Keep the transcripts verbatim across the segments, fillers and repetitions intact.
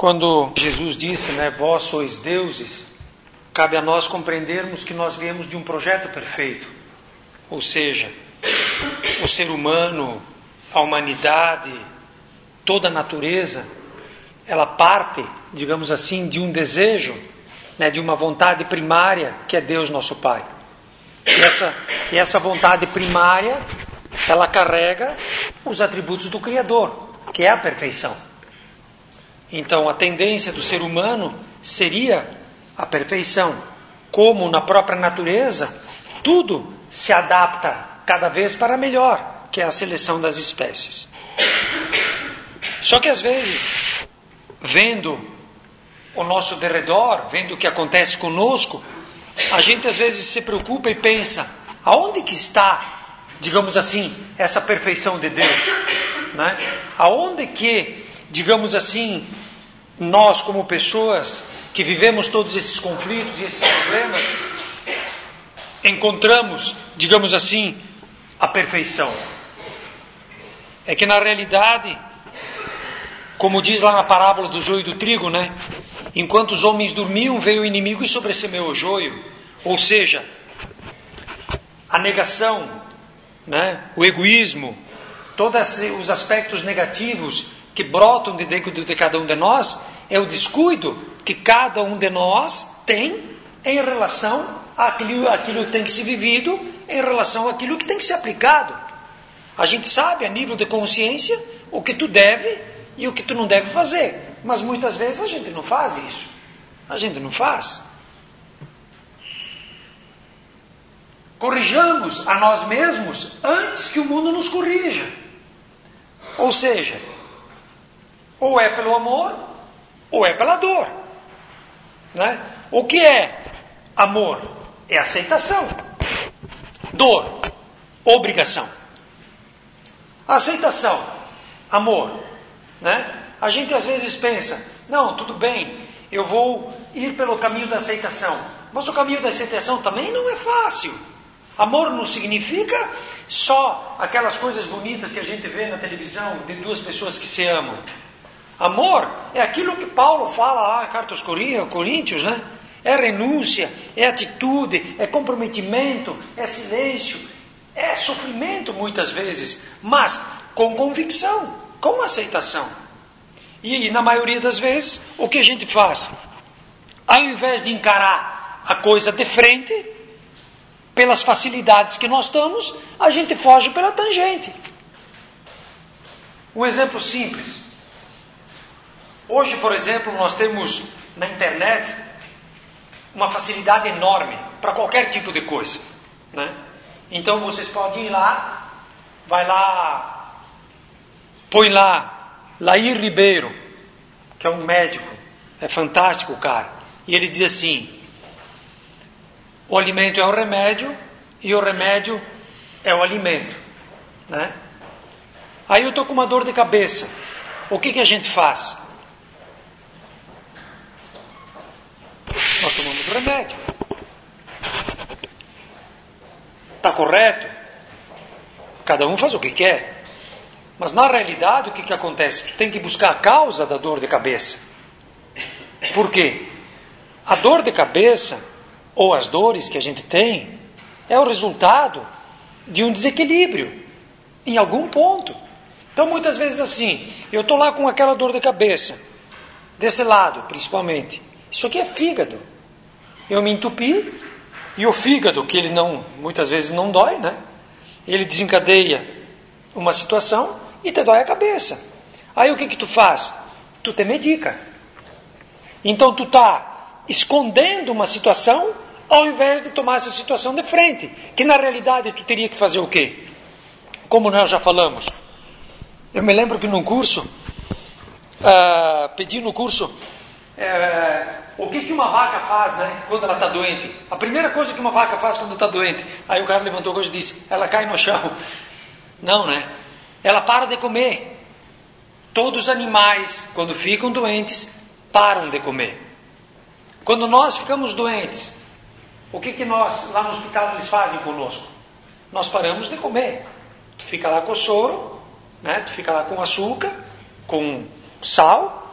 Quando Jesus disse, né, vós sois deuses, cabe a nós compreendermos que nós viemos de um projeto perfeito. Ou seja, o ser humano, a humanidade, toda a natureza, ela parte, digamos assim, de um desejo, né, de uma vontade primária, que é Deus nosso Pai. E essa, e essa vontade primária, ela carrega os atributos do Criador, que é a perfeição. Então, a tendência do ser humano seria a perfeição. Como na própria natureza, tudo se adapta cada vez para melhor, que é a seleção das espécies. Só que às vezes, vendo o nosso derredor, vendo o que acontece conosco, a gente às vezes se preocupa e pensa, aonde que está, digamos assim, essa perfeição de Deus? Né? Aonde que, digamos assim, nós como pessoas que vivemos todos esses conflitos e esses problemas, encontramos, digamos assim, a perfeição? É que na realidade, como diz lá na parábola do joio e do trigo, né? Enquanto os homens dormiam, veio o inimigo e sobressemeou o joio. Ou seja, a negação, né? O egoísmo, todos os aspectos negativos que brotam de dentro de cada um de nós, é o descuido que cada um de nós tem em relação àquilo, àquilo que tem que ser vivido, em relação àquilo que tem que ser aplicado. A gente sabe, a nível de consciência, o que tu deve e o que tu não deve fazer. Mas muitas vezes a gente não faz isso. A gente não faz. Corrijamos a nós mesmos antes que o mundo nos corrija. Ou seja, ou é pelo amor, ou é pela dor. Né? O que é amor? É aceitação. Dor, obrigação. Aceitação, amor. Né? A gente às vezes pensa, não, tudo bem, eu vou ir pelo caminho da aceitação. Mas o caminho da aceitação também não é fácil. Amor não significa só aquelas coisas bonitas que a gente vê na televisão de duas pessoas que se amam. Amor é aquilo que Paulo fala lá em Carta aos Coríntios, né? É renúncia, é atitude, é comprometimento, é silêncio, é sofrimento muitas vezes, mas com convicção, com aceitação. E, e na maioria das vezes, o que a gente faz? Ao invés de encarar a coisa de frente, pelas facilidades que nós estamos, a gente foge pela tangente. Um exemplo simples. Hoje, por exemplo, nós temos na internet uma facilidade enorme para qualquer tipo de coisa. Né? Então vocês podem ir lá, vai lá, põe lá, Lair Ribeiro, que é um médico, é fantástico o cara, e ele diz assim, o alimento é o remédio e o remédio é o alimento. Né? Aí eu estou com uma dor de cabeça, o que, que a gente faz? Nós tomamos remédio. Está correto? Cada um faz o que quer. Mas na realidade o que, que acontece? Tu tem que buscar a causa da dor de cabeça. Por quê? A dor de cabeça, ou as dores que a gente tem, é o resultado de um desequilíbrio em algum ponto. Então muitas vezes assim, eu estou lá com aquela dor de cabeça, desse lado principalmente. Isso aqui é fígado. Eu me entupi, e o fígado, que ele não, muitas vezes não dói, né? Ele desencadeia uma situação e te dói a cabeça. Aí o que que tu faz? Tu te medica. Então tu está escondendo uma situação ao invés de tomar essa situação de frente. Que na realidade tu teria que fazer o quê? Como nós já falamos. Eu me lembro que num curso, uh, pedi no curso... É, o que, que uma vaca faz, né, quando ela está doente? A primeira coisa que uma vaca faz quando está doente, aí o cara levantou a coisa e disse, ela cai no chão. Não, né? Ela para de comer. Todos os animais, quando ficam doentes, param de comer. Quando nós ficamos doentes, o que, que nós, lá no hospital, eles fazem conosco? Nós paramos de comer. Tu fica lá com o soro, né? Tu fica lá com açúcar, com sal.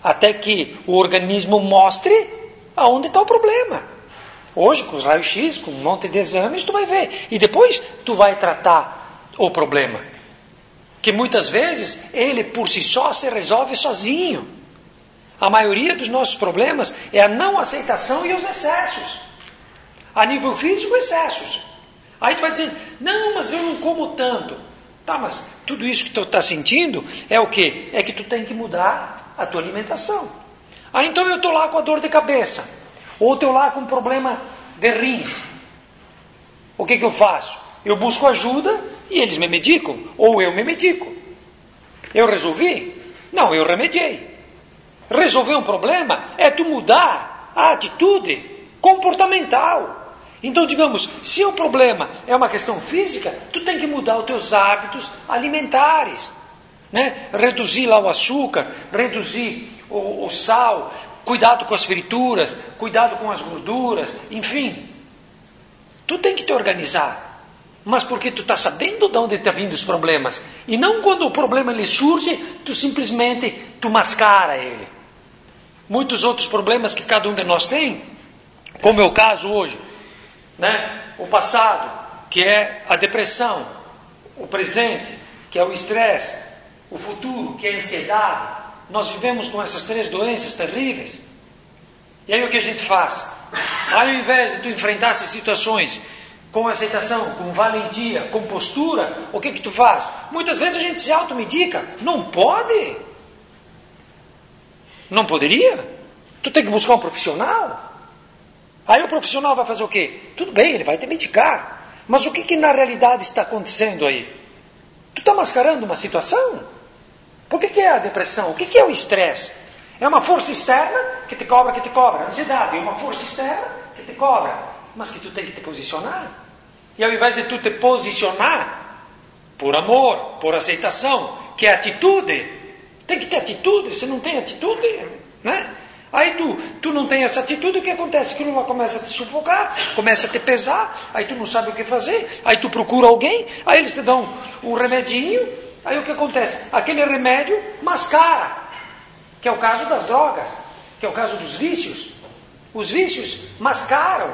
até que o organismo mostre aonde está o problema. Hoje, com os raios-x, com um monte de exames, tu vai ver. E depois tu vai tratar o problema. Que muitas vezes ele por si só se resolve sozinho. A maioria dos nossos problemas é a não aceitação e os excessos. A nível físico, excessos. Aí tu vai dizer, não, mas eu não como tanto. Tá, mas tudo isso que tu está sentindo é o quê? É que tu tem que mudar a tua alimentação. Ah, então eu estou lá com a dor de cabeça. Ou estou lá com um problema de rins. O que que eu faço? Eu busco ajuda e eles me medicam. Ou eu me medico. Eu resolvi? Não, eu remediei. Resolver um problema é tu mudar a atitude comportamental. Então, digamos, se o problema é uma questão física, tu tem que mudar os teus hábitos alimentares. Né? Reduzir lá o açúcar, reduzir o, o sal, cuidado com as frituras, cuidado com as gorduras, enfim. Tu tem que te organizar. Mas porque tu está sabendo de onde estão vindo os problemas. E não quando o problema lhe surge, tu simplesmente tu mascara ele. Muitos outros problemas que cada um de nós tem, como é o caso hoje, né? O passado, que é a depressão, o presente, que é o estresse, o futuro, que é a ansiedade. Nós vivemos com essas três doenças terríveis. E aí o que a gente faz? Aí, ao invés de tu enfrentar essas situações com aceitação, com valentia, com postura, o que que tu faz? Muitas vezes a gente se automedica. Não pode. Não poderia. Tu tem que buscar um profissional. Aí o profissional vai fazer o quê? Tudo bem, ele vai te medicar. Mas o que que na realidade está acontecendo aí? Tu está mascarando uma situação? Por que que é a depressão? O que que é o estresse? É uma força externa que te cobra, que te cobra. A ansiedade é uma força externa que te cobra. Mas que tu tem que te posicionar. E ao invés de tu te posicionar por amor, por aceitação, que é atitude, tem que ter atitude. Se não tem atitude, né? Aí tu, tu não tem essa atitude, o que acontece? Aquilo lá começa a te sufocar, começa a te pesar, aí tu não sabe o que fazer, aí tu procura alguém, aí eles te dão um remedinho, aí o que acontece? Aquele remédio mascara, que é o caso das drogas, que é o caso dos vícios. Os vícios mascaram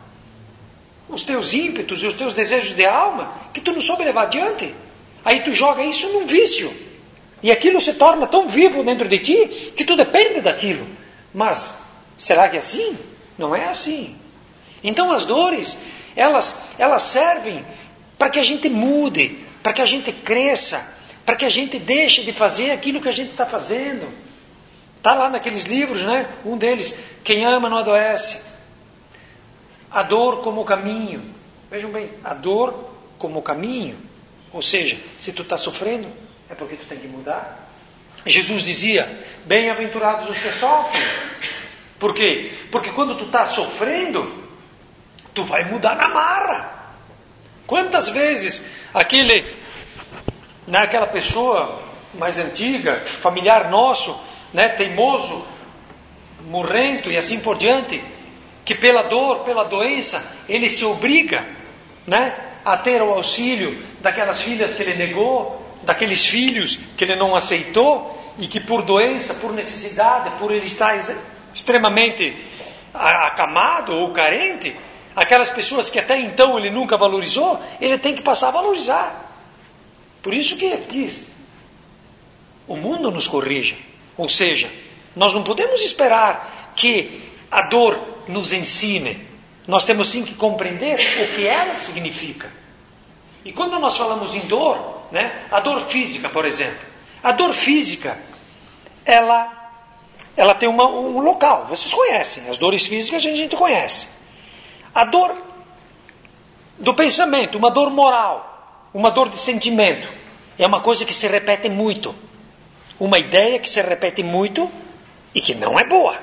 os teus ímpetos e os teus desejos de alma, que tu não soube levar adiante. Aí tu joga isso num vício, e aquilo se torna tão vivo dentro de ti, que tu depende daquilo. Mas, será que é assim? Não é assim. Então as dores, elas, elas servem para que a gente mude, para que a gente cresça, para que a gente deixe de fazer aquilo que a gente está fazendo. Está lá naqueles livros, né? Um deles, Quem Ama Não Adoece. A dor como caminho. Vejam bem, a dor como caminho. Ou seja, se tu está sofrendo, é porque tu tem que mudar. Jesus dizia, bem-aventurados os que sofrem. Por quê? Porque quando tu está sofrendo, tu vai mudar na marra. Quantas vezes aquele, naquela pessoa mais antiga, familiar nosso, né, teimoso, morrento e assim por diante, que pela dor, pela doença, ele se obriga, né, a ter o auxílio daquelas filhas que ele negou, daqueles filhos que ele não aceitou, e que por doença, por necessidade, por ele estar extremamente acamado ou carente, aquelas pessoas que até então ele nunca valorizou, ele tem que passar a valorizar. Por isso que ele diz, o mundo nos corrige. Ou seja, nós não podemos esperar que a dor nos ensine. Nós temos sim que compreender o que ela significa. E quando nós falamos em dor, né, a dor física, por exemplo, a dor física, ela, ela tem uma, um local. Vocês conhecem. As dores físicas a gente conhece. A dor do pensamento, uma dor moral, uma dor de sentimento, é uma coisa que se repete muito. Uma ideia que se repete muito e que não é boa.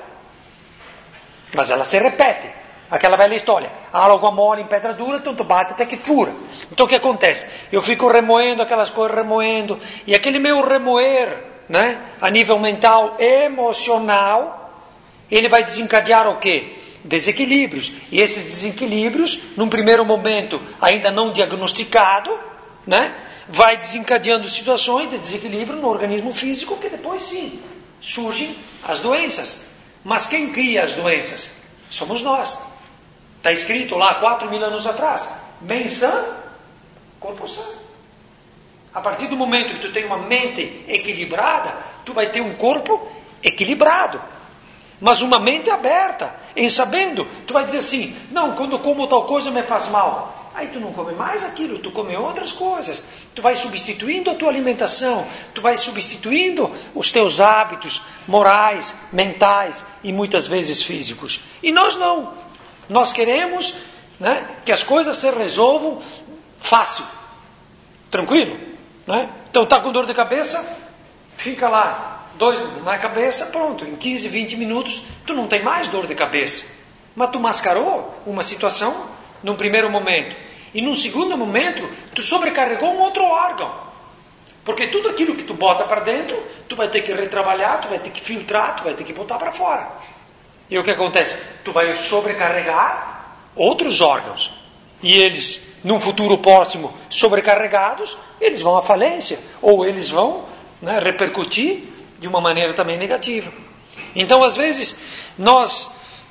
Mas ela se repete. Aquela velha história. Água mole em pedra dura, então tu bate até que fura. Então o que acontece? Eu fico remoendo aquelas coisas, remoendo. E aquele meu remoer, né, a nível mental, emocional, ele vai desencadear o quê? Desequilíbrios. E esses desequilíbrios, num primeiro momento ainda não diagnosticado, né, vai desencadeando situações de desequilíbrio no organismo físico que depois sim surgem as doenças. Mas quem cria as doenças? Somos nós. Está escrito lá quatro mil anos atrás: mente sã, corpo sã. A partir do momento que tu tem uma mente equilibrada, tu vai ter um corpo equilibrado. Mas uma mente aberta, em sabendo, tu vai dizer assim: não, quando eu como tal coisa me faz mal. Aí tu não come mais aquilo, tu come outras coisas. Tu vai substituindo a tua alimentação, tu vai substituindo os teus hábitos morais, mentais e muitas vezes físicos. E nós não. Nós queremos, né, que as coisas se resolvam fácil, tranquilo. Né? Então está com dor de cabeça, fica lá, dois na cabeça, pronto. Em quinze, vinte minutos tu não tem mais dor de cabeça. Mas tu mascarou uma situação num primeiro momento. E num segundo momento, tu sobrecarregou um outro órgão. Porque tudo aquilo que tu bota para dentro, tu vai ter que retrabalhar, tu vai ter que filtrar, tu vai ter que botar para fora. E o que acontece? Tu vai sobrecarregar outros órgãos. E eles, num futuro próximo, sobrecarregados, eles vão à falência. Ou eles vão, né, repercutir de uma maneira também negativa. Então, às vezes, nós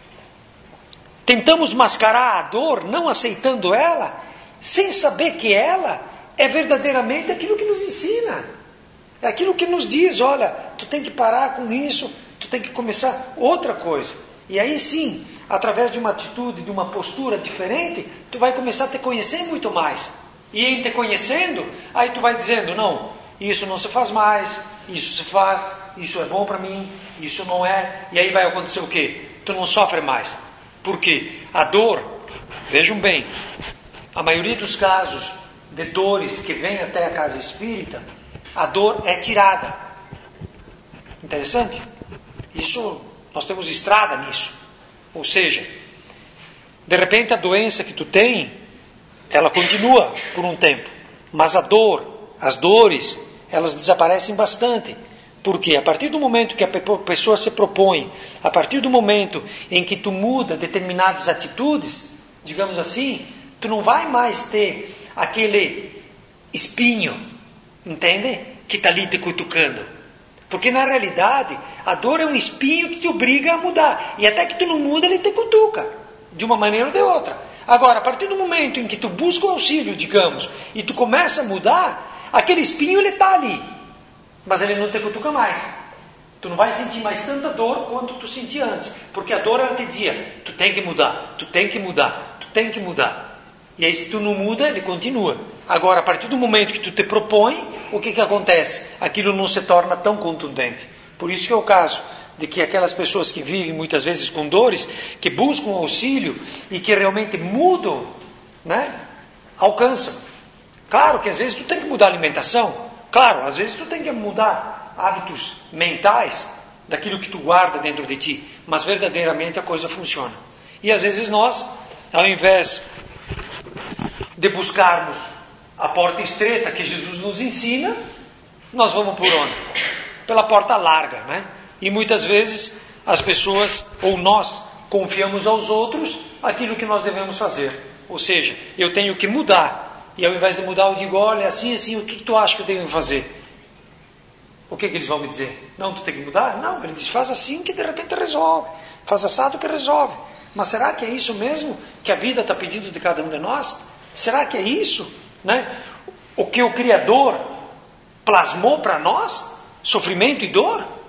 tentamos mascarar a dor, não aceitando ela, sem saber que ela é verdadeiramente aquilo que nos ensina. É aquilo que nos diz: olha, tu tem que parar com isso, tu tem que começar outra coisa. E aí sim, através de uma atitude, de uma postura diferente, tu vai começar a te conhecer muito mais. E em te conhecendo, aí tu vai dizendo: não, isso não se faz mais, isso se faz, isso é bom para mim, isso não é. E aí vai acontecer o quê? Tu não sofre mais. Por quê? A dor, vejam bem, a maioria dos casos de dores que vêm até a casa espírita, a dor é tirada. Interessante? Isso, nós temos estrada nisso. Ou seja, de repente a doença que tu tem, ela continua por um tempo, mas a dor, as dores, elas desaparecem bastante. Porque a partir do momento que a pessoa se propõe, a partir do momento em que tu muda determinadas atitudes, digamos assim, tu não vai mais ter aquele espinho, entende? Que está ali te cutucando. Porque na realidade, a dor é um espinho que te obriga a mudar. E até que tu não muda, ele te cutuca, de uma maneira ou de outra. Agora, a partir do momento em que tu busca o auxílio, digamos, e tu começa a mudar, aquele espinho ele está ali. Mas ele não te cutuca mais. Tu não vai sentir mais tanta dor quanto tu sentia antes. Porque a dor ela te dizia: tu tem que mudar, tu tem que mudar, tu tem que mudar. E aí se tu não muda, ele continua. Agora, a partir do momento que tu te propõe, o que que acontece? Aquilo não se torna tão contundente. Por isso que é o caso de que aquelas pessoas que vivem muitas vezes com dores, que buscam auxílio e que realmente mudam, né, alcançam. Claro que às vezes tu tem que mudar a alimentação. Claro, às vezes tu tem que mudar hábitos mentais daquilo que tu guarda dentro de ti, mas verdadeiramente a coisa funciona. E às vezes nós, ao invés de buscarmos a porta estreita que Jesus nos ensina, nós vamos por onde? Pela porta larga, né? E muitas vezes as pessoas, ou nós, confiamos aos outros aquilo que nós devemos fazer. Ou seja, eu tenho que mudar. E ao invés de mudar, eu digo: olha, assim, assim, o que, que tu acha que eu tenho que fazer? O que, que eles vão me dizer? Não, tu tem que mudar? Não, ele diz: faz assim que de repente resolve. Faz assado que resolve. Mas será que é isso mesmo que a vida está pedindo de cada um de nós? Será que é isso, né, o que o Criador plasmou para nós? Sofrimento e dor?